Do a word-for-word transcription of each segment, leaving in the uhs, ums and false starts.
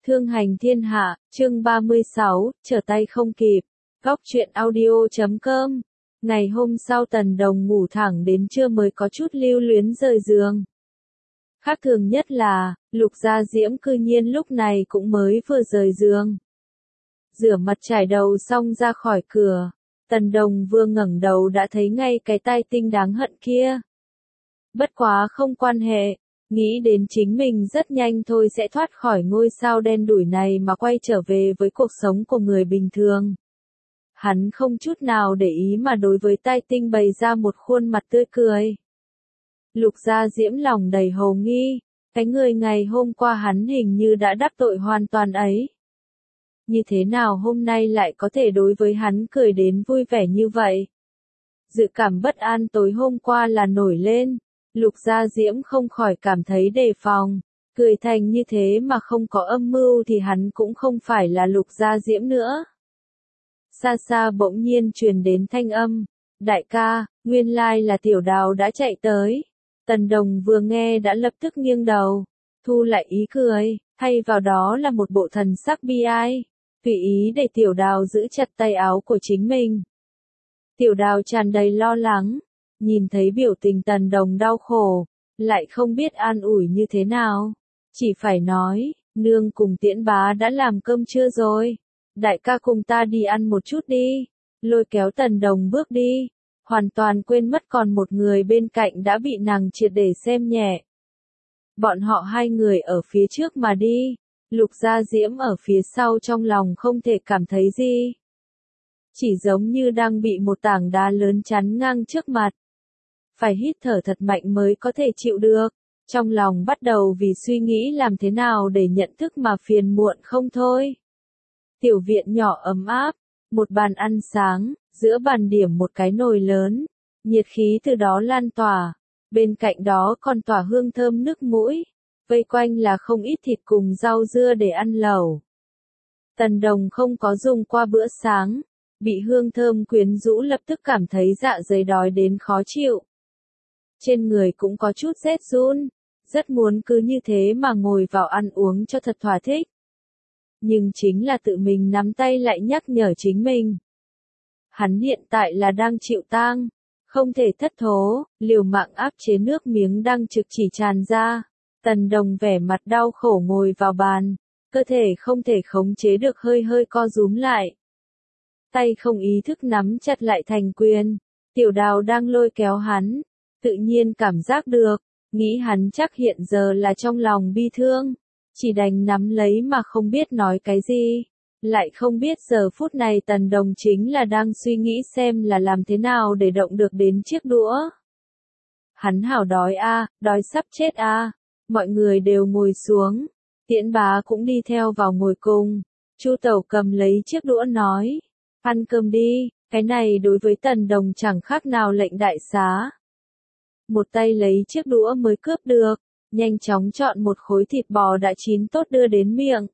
Thương hành thiên hạ, chương ba mươi sáu, trở tay không kịp. Góc truyện audio chấm com. Ngày hôm sau Tần Đồng ngủ thẳng đến trưa mới có chút lưu luyến rời giường. Khác thường nhất là, Lục Gia Diễm cư nhiên lúc này cũng mới vừa rời giường. Rửa mặt trải đầu xong ra khỏi cửa, Tần Đồng vừa ngẩng đầu đã thấy ngay cái tai tinh đáng hận kia. Bất quá không quan hệ, nghĩ đến chính mình rất nhanh thôi sẽ thoát khỏi ngôi sao đen đủi này mà quay trở về với cuộc sống của người bình thường. Hắn không chút nào để ý mà đối với tai tinh bày ra một khuôn mặt tươi cười. Lục Gia Diễm lòng đầy hồ nghi, cái người ngày hôm qua hắn hình như đã đắc tội hoàn toàn ấy. Như thế nào hôm nay lại có thể đối với hắn cười đến vui vẻ như vậy? Dự cảm bất an tối hôm qua là nổi lên, Lục Gia Diễm không khỏi cảm thấy đề phòng, cười thành như thế mà không có âm mưu thì hắn cũng không phải là Lục Gia Diễm nữa. Xa xa bỗng nhiên truyền đến thanh âm, đại ca, nguyên lai là Tiểu Đào đã chạy tới. Tần Đồng vừa nghe đã lập tức nghiêng đầu, thu lại ý cười, thay vào đó là một bộ thần sắc bi ai, tùy ý để Tiểu Đào giữ chặt tay áo của chính mình. Tiểu Đào tràn đầy lo lắng, nhìn thấy biểu tình Tần Đồng đau khổ, lại không biết an ủi như thế nào, chỉ phải nói, nương cùng Tiễn bá đã làm cơm trưa rồi, đại ca cùng ta đi ăn một chút đi, lôi kéo Tần Đồng bước đi, hoàn toàn quên mất còn một người bên cạnh đã bị nàng triệt để xem nhẹ. Bọn họ hai người ở phía trước mà đi, Lục Gia Diễm ở phía sau trong lòng không thể cảm thấy gì. Chỉ giống như đang bị một tảng đá lớn chắn ngang trước mặt. Phải hít thở thật mạnh mới có thể chịu được, trong lòng bắt đầu vì suy nghĩ làm thế nào để nhận thức mà phiền muộn không thôi. Tiểu viện nhỏ ấm áp, một bàn ăn sáng, giữa bàn điểm một cái nồi lớn, nhiệt khí từ đó lan tỏa, bên cạnh đó còn tỏa hương thơm nước mũi, vây quanh là không ít thịt cùng rau dưa để ăn lẩu. Tần Đồng không có dùng qua bữa sáng, bị hương thơm quyến rũ lập tức cảm thấy dạ dày đói đến khó chịu. Trên người cũng có chút rét run, rất muốn cứ như thế mà ngồi vào ăn uống cho thật thỏa thích. Nhưng chính là tự mình nắm tay lại nhắc nhở chính mình. Hắn hiện tại là đang chịu tang, không thể thất thố, liều mạng áp chế nước miếng đang trực chỉ tràn ra. Tần Đồng vẻ mặt đau khổ ngồi vào bàn, cơ thể không thể khống chế được hơi hơi co rúm lại. Tay không ý thức nắm chặt lại thành quyền, Tiểu Đào đang lôi kéo hắn, tự nhiên cảm giác được, nghĩ hắn chắc hiện giờ là trong lòng bi thương, chỉ đành nắm lấy mà không biết nói cái gì. Lại không biết giờ phút này Tần Đồng chính là đang suy nghĩ xem là làm thế nào để động được đến chiếc đũa. Hắn hảo đói a, à, đói sắp chết a. À. Mọi người đều ngồi xuống, Tiễn bá cũng đi theo vào ngồi cùng. Chu Tẩu cầm lấy chiếc đũa nói, ăn cơm đi, cái này đối với Tần Đồng chẳng khác nào lệnh đại xá. Một tay lấy chiếc đũa mới cướp được, nhanh chóng chọn một khối thịt bò đã chín tốt đưa đến miệng.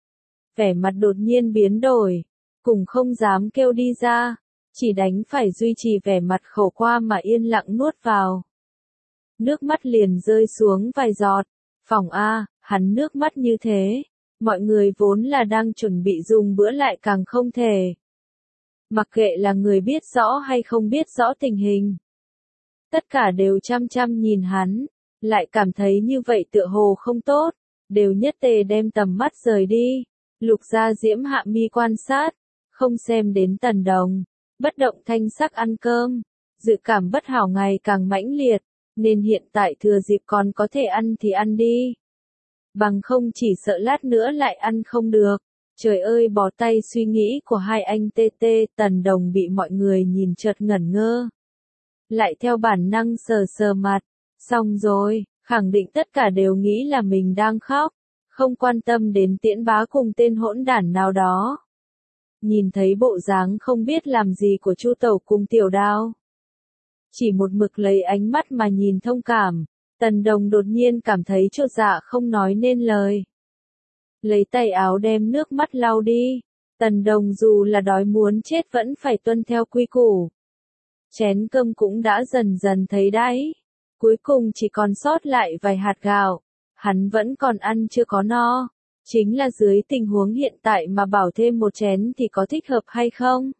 Vẻ mặt đột nhiên biến đổi, cùng không dám kêu đi ra, chỉ đành phải duy trì vẻ mặt khổ qua mà yên lặng nuốt vào. Nước mắt liền rơi xuống vài giọt, phỏng a, hắn nước mắt như thế, mọi người vốn là đang chuẩn bị dùng bữa lại càng không thể. Mặc kệ là người biết rõ hay không biết rõ tình hình, tất cả đều chăm chăm nhìn hắn, lại cảm thấy như vậy tựa hồ không tốt, đều nhất tề đem tầm mắt rời đi. Lục Gia Diễm hạ mi quan sát, không xem đến Tần Đồng, bất động thanh sắc ăn cơm, dự cảm bất hảo ngày càng mãnh liệt, nên hiện tại thừa dịp còn có thể ăn thì ăn đi. Bằng không chỉ sợ lát nữa lại ăn không được. Trời ơi, bỏ tay suy nghĩ của hai anh tê tê. Tần Đồng bị mọi người nhìn chợt ngẩn ngơ. Lại theo bản năng sờ sờ mặt, xong rồi, khẳng định tất cả đều nghĩ là mình đang khóc, không quan tâm đến Tiễn bá cùng tên hỗn đản nào đó. Nhìn thấy bộ dáng không biết làm gì của Chu Tẩu cùng Tiểu Đào, chỉ một mực lấy ánh mắt mà nhìn thông cảm, Tần Đồng đột nhiên cảm thấy chột dạ không nói nên lời. Lấy tay áo đem nước mắt lau đi, Tần Đồng dù là đói muốn chết vẫn phải tuân theo quy củ. Chén cơm cũng đã dần dần thấy đáy, cuối cùng chỉ còn sót lại vài hạt gạo, hắn vẫn còn ăn chưa có no, Chính là dưới tình huống hiện tại mà bảo thêm một chén thì có thích hợp hay không?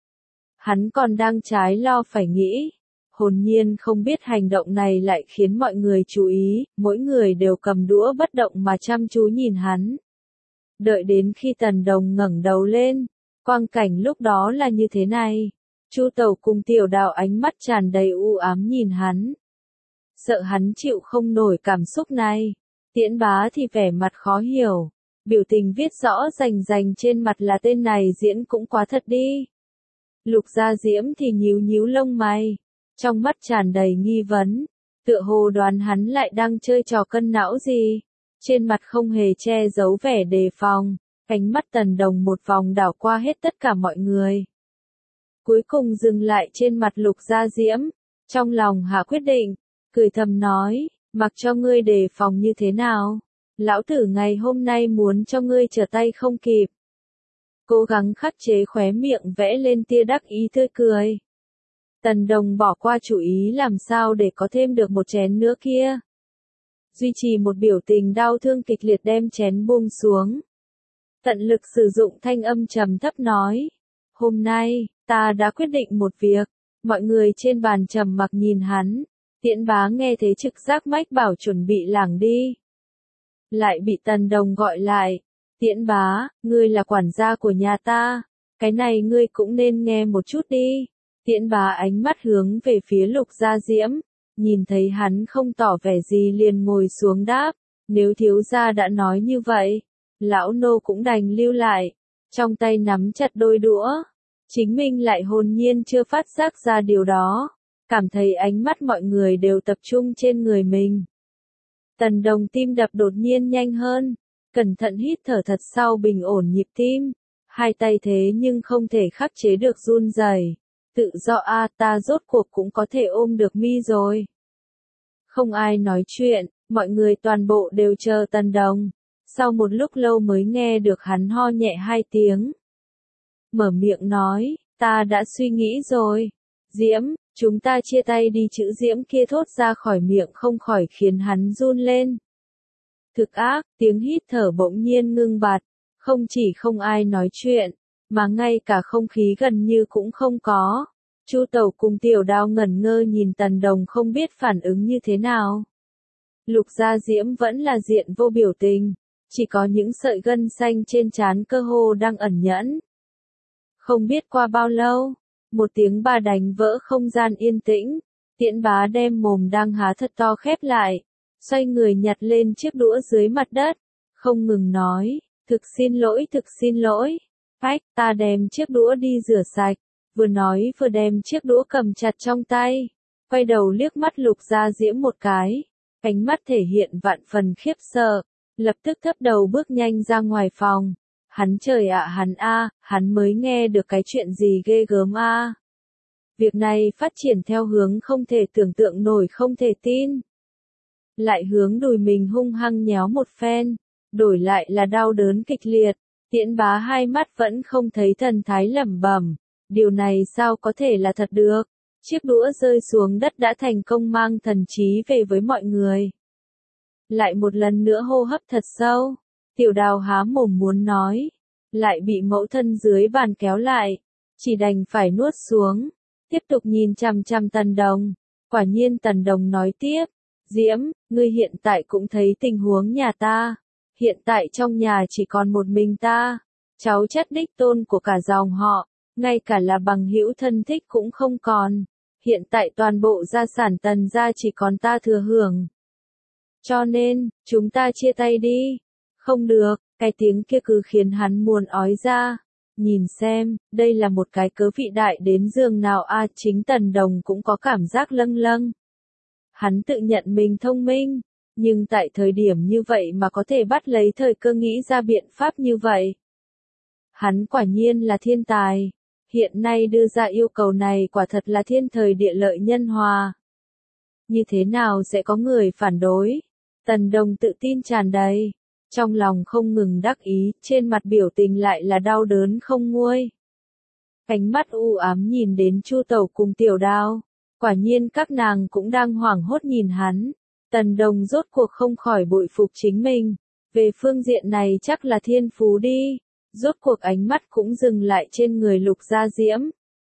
Hắn còn đang trái lo phải nghĩ. Hồn nhiên không biết hành động này lại khiến mọi người chú ý, mỗi người đều cầm đũa bất động mà chăm chú nhìn hắn. Đợi đến khi Tần Đồng ngẩng đầu lên, quang cảnh lúc đó là như thế này. Chu Tẩu cùng Tiểu Đào ánh mắt tràn đầy u ám nhìn hắn. Sợ hắn chịu không nổi cảm xúc này. Tiễn Bá thì vẻ mặt khó hiểu. Biểu tình viết rõ rành rành trên mặt là tên này diễn cũng quá thật đi. Lục Gia Diễm thì nhíu nhíu lông mày. Trong mắt tràn đầy nghi vấn. Tựa hồ đoán hắn lại đang chơi trò cân não gì. Trên mặt không hề che giấu vẻ đề phòng. Ánh mắt Tần Đồng một vòng đảo qua hết tất cả mọi người. Cuối cùng dừng lại trên mặt Lục Gia Diễm. Trong lòng hạ quyết định. Cười thầm nói, mặc cho ngươi đề phòng như thế nào. Lão tử ngày hôm nay muốn cho ngươi trở tay không kịp. Cố gắng khắc chế khóe miệng vẽ lên tia đắc ý tươi cười. Tần Đồng bỏ qua chủ ý làm sao để có thêm được một chén nữa kia. Duy trì một biểu tình đau thương kịch liệt đem chén buông xuống. Tận lực sử dụng thanh âm trầm thấp nói. Hôm nay, ta đã quyết định một việc. Mọi người trên bàn trầm mặc nhìn hắn. Tiễn Bá nghe thấy trực giác mách bảo chuẩn bị lảng đi. Lại bị Tần Đồng gọi lại. Tiễn Bá, ngươi là quản gia của nhà ta. Cái này ngươi cũng nên nghe một chút đi. Tiễn Bá ánh mắt hướng về phía Lục Gia Diễm. Nhìn thấy hắn không tỏ vẻ gì liền ngồi xuống đáp. Nếu thiếu gia đã nói như vậy, lão nô cũng đành lưu lại. Trong tay nắm chặt đôi đũa. Chính mình lại hồn nhiên chưa phát giác ra điều đó. Cảm thấy ánh mắt mọi người đều tập trung trên người mình. Tần Đồng tim đập đột nhiên nhanh hơn. Cẩn thận hít thở thật sau bình ổn nhịp tim. Hai tay thế nhưng không thể khắc chế được run rẩy. Tự do a ta rốt cuộc cũng có thể ôm được mi rồi. Không ai nói chuyện, mọi người toàn bộ đều chờ Tần Đồng. Sau một lúc lâu mới nghe được hắn ho nhẹ hai tiếng. Mở miệng nói, ta đã suy nghĩ rồi. Diễm, chúng ta chia tay đi, chữ Diễm kia thốt ra khỏi miệng không khỏi khiến hắn run lên. Thực ác, tiếng hít thở bỗng nhiên ngưng bặt. Không chỉ không ai nói chuyện, mà ngay cả không khí gần như cũng không có. Chu Tẩu cùng Tiểu Đào ngẩn ngơ nhìn Tần Đồng không biết phản ứng như thế nào. Lục Gia Diễm vẫn là diện vô biểu tình, chỉ có những sợi gân xanh trên trán cơ hồ đang ẩn nhẫn. Không biết qua bao lâu, một tiếng bà đánh vỡ không gian yên tĩnh. Tiễn Bá đem mồm đang há thật to khép lại, xoay người nhặt lên chiếc đũa dưới mặt đất, không ngừng nói, thực xin lỗi, thực xin lỗi. Ách, ta đem chiếc đũa đi rửa sạch. Vừa nói vừa đem chiếc đũa cầm chặt trong tay, quay đầu liếc mắt Lục Gia Diễm một cái, ánh mắt thể hiện vạn phần khiếp sợ, lập tức thấp đầu bước nhanh ra ngoài phòng. Hắn trời ạ, hắn a, hắn mới nghe được cái chuyện gì ghê gớm a. Việc này phát triển theo hướng không thể tưởng tượng nổi, không thể tin. Lại hướng đùi mình hung hăng nhéo một phen, đổi lại là đau đớn kịch liệt. Tiễn Bá hai mắt vẫn không thấy thần thái lẩm bẩm. Điều này sao có thể là thật được? Chiếc đũa rơi xuống đất đã thành công mang thần trí về với mọi người. Lại một lần nữa hô hấp thật sâu. Tiểu Đào há mồm muốn nói. Lại bị mẫu thân dưới bàn kéo lại. Chỉ đành phải nuốt xuống. Tiếp tục nhìn chằm chằm Tần Đồng. Quả nhiên Tần Đồng nói tiếp. Diễm, ngươi hiện tại cũng thấy tình huống nhà ta. Hiện tại trong nhà chỉ còn một mình ta. Cháu chất đích tôn của cả dòng họ. Ngay cả là bằng hữu thân thích cũng không còn. Hiện tại toàn bộ gia sản Tần gia chỉ còn ta thừa hưởng. Cho nên, chúng ta chia tay đi. Không được, cái tiếng kia cứ khiến hắn muốn ói ra. Nhìn xem, đây là một cái cớ vị đại đến giường nào a à, chính Tần Đồng cũng có cảm giác lâng lâng. Hắn tự nhận mình thông minh, nhưng tại thời điểm như vậy mà có thể bắt lấy thời cơ nghĩ ra biện pháp như vậy. Hắn quả nhiên là thiên tài. Hiện nay đưa ra yêu cầu này quả thật là thiên thời địa lợi nhân hòa. Như thế nào sẽ có người phản đối? Tần Đồng tự tin tràn đầy. Trong lòng không ngừng đắc ý, trên mặt biểu tình lại là đau đớn không nguôi. Ánh mắt u ám nhìn đến Chu Tẩu cùng Tiểu Đào. Quả nhiên các nàng cũng đang hoảng hốt nhìn hắn. Tần Đồng rốt cuộc không khỏi bội phục chính mình. Về phương diện này chắc là thiên phú đi. Rốt cuộc ánh mắt cũng dừng lại trên người Lục Gia Diễm.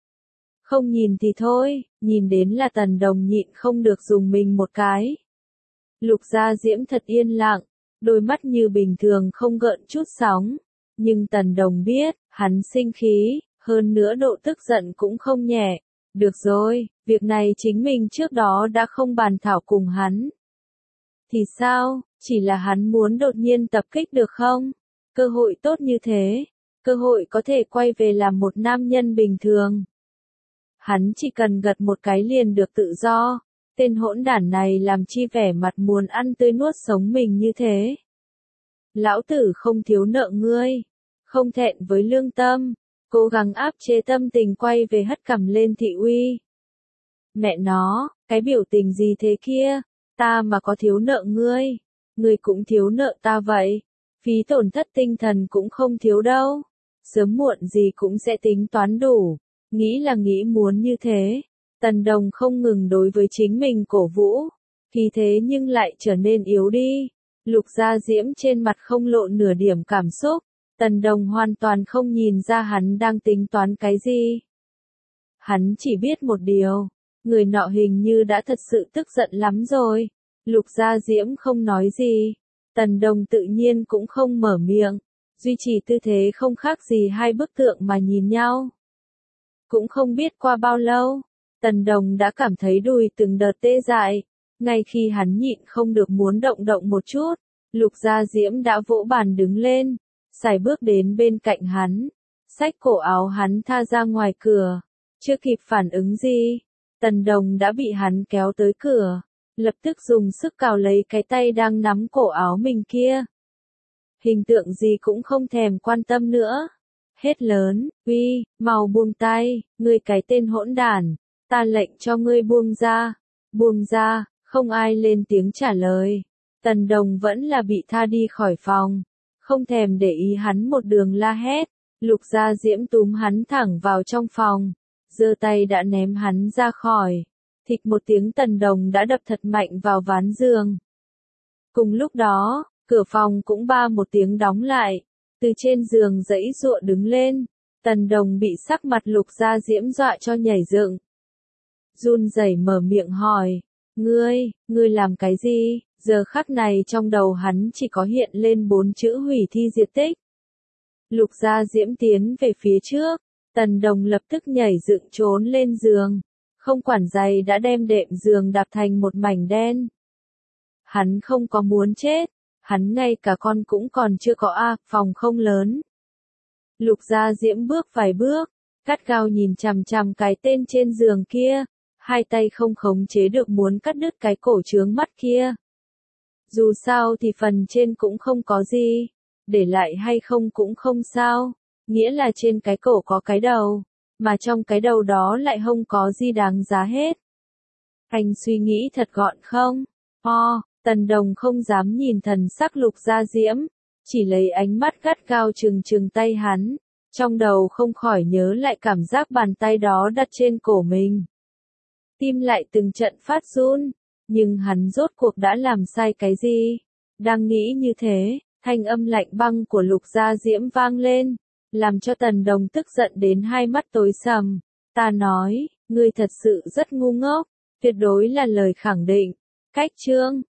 Không nhìn thì thôi, nhìn đến là Tần Đồng nhịn không được dùng mình một cái. Lục Gia Diễm thật yên lặng, đôi mắt như bình thường không gợn chút sóng. Nhưng Tần Đồng biết, hắn sinh khí, hơn nữa độ tức giận cũng không nhẹ. Được rồi, việc này chính mình trước đó đã không bàn thảo cùng hắn. Thì sao, chỉ là hắn muốn đột nhiên tập kích được không? Cơ hội tốt như thế, cơ hội có thể quay về làm một nam nhân bình thường. Hắn chỉ cần gật một cái liền được tự do, tên hỗn đản này làm chi vẻ mặt muốn ăn tươi nuốt sống mình như thế. Lão tử không thiếu nợ ngươi, không thẹn với lương tâm, cố gắng áp chế tâm tình quay về hất cằm lên thị uy. Mẹ nó, cái biểu tình gì thế kia, ta mà có thiếu nợ ngươi, ngươi cũng thiếu nợ ta vậy, phí tổn thất tinh thần cũng không thiếu đâu, sớm muộn gì cũng sẽ tính toán đủ, nghĩ là nghĩ muốn như thế. Tần Đồng không ngừng đối với chính mình cổ vũ, khi thế nhưng lại trở nên yếu đi. Lục Gia Diễm trên mặt không lộ nửa điểm cảm xúc, Tần Đồng hoàn toàn không nhìn ra hắn đang tính toán cái gì. Hắn chỉ biết một điều, người nọ hình như đã thật sự tức giận lắm rồi. Lục Gia Diễm không nói gì, Tần Đồng tự nhiên cũng không mở miệng, duy trì tư thế không khác gì hai bức tượng mà nhìn nhau. Cũng không biết qua bao lâu, Tần Đồng đã cảm thấy đùi từng đợt tê dại, ngay khi hắn nhịn không được muốn động động một chút, Lục Gia Diễm đã vỗ bàn đứng lên, sải bước đến bên cạnh hắn, xách cổ áo hắn tha ra ngoài cửa, chưa kịp phản ứng gì, Tần Đồng đã bị hắn kéo tới cửa, lập tức dùng sức cào lấy cái tay đang nắm cổ áo mình kia. Hình tượng gì cũng không thèm quan tâm nữa. Hết lớn, uy, mau buông tay, ngươi cái tên hỗn đản, ta lệnh cho ngươi buông ra, buông ra, không ai lên tiếng trả lời. Tần Đồng vẫn là bị tha đi khỏi phòng, không thèm để ý hắn một đường la hét. Lục Gia Diễm túm hắn thẳng vào trong phòng, giơ tay đã ném hắn ra khỏi. Thịch một tiếng, Tần Đồng đã đập thật mạnh vào ván giường. Cùng lúc đó, cửa phòng cũng ba một tiếng đóng lại. Từ trên giường giãy giụa đứng lên, Tần Đồng bị sắc mặt Lục Gia Diễm dọa cho nhảy dựng. Run rẩy mở miệng hỏi, ngươi, ngươi làm cái gì? Giờ khắc này trong đầu hắn chỉ có hiện lên bốn chữ hủy thi diệt tích. Lục Gia Diễm tiến về phía trước, Tần Đồng lập tức nhảy dựng trốn lên giường, không quản giày đã đem đệm giường đạp thành một mảnh đen. Hắn không có muốn chết. Hắn ngay cả con cũng còn chưa có a, à, phòng không lớn. Lục Gia Diễm bước vài bước, gắt gao nhìn chằm chằm cái tên trên giường kia, hai tay không khống chế được muốn cắt đứt cái cổ trướng mắt kia. Dù sao thì phần trên cũng không có gì, để lại hay không cũng không sao, nghĩa là trên cái cổ có cái đầu, mà trong cái đầu đó lại không có gì đáng giá hết. Anh suy nghĩ thật gọn không? Ho. Tần Đồng không dám nhìn thần sắc Lục Gia Diễm, chỉ lấy ánh mắt gắt gao trừng trừng tay hắn, trong đầu không khỏi nhớ lại cảm giác bàn tay đó đặt trên cổ mình. Tim lại từng trận phát run, nhưng hắn rốt cuộc đã làm sai cái gì? Đang nghĩ như thế, thanh âm lạnh băng của Lục Gia Diễm vang lên, làm cho Tần Đồng tức giận đến hai mắt tối sầm. Ta nói, ngươi thật sự rất ngu ngốc, tuyệt đối là lời khẳng định. Cách chương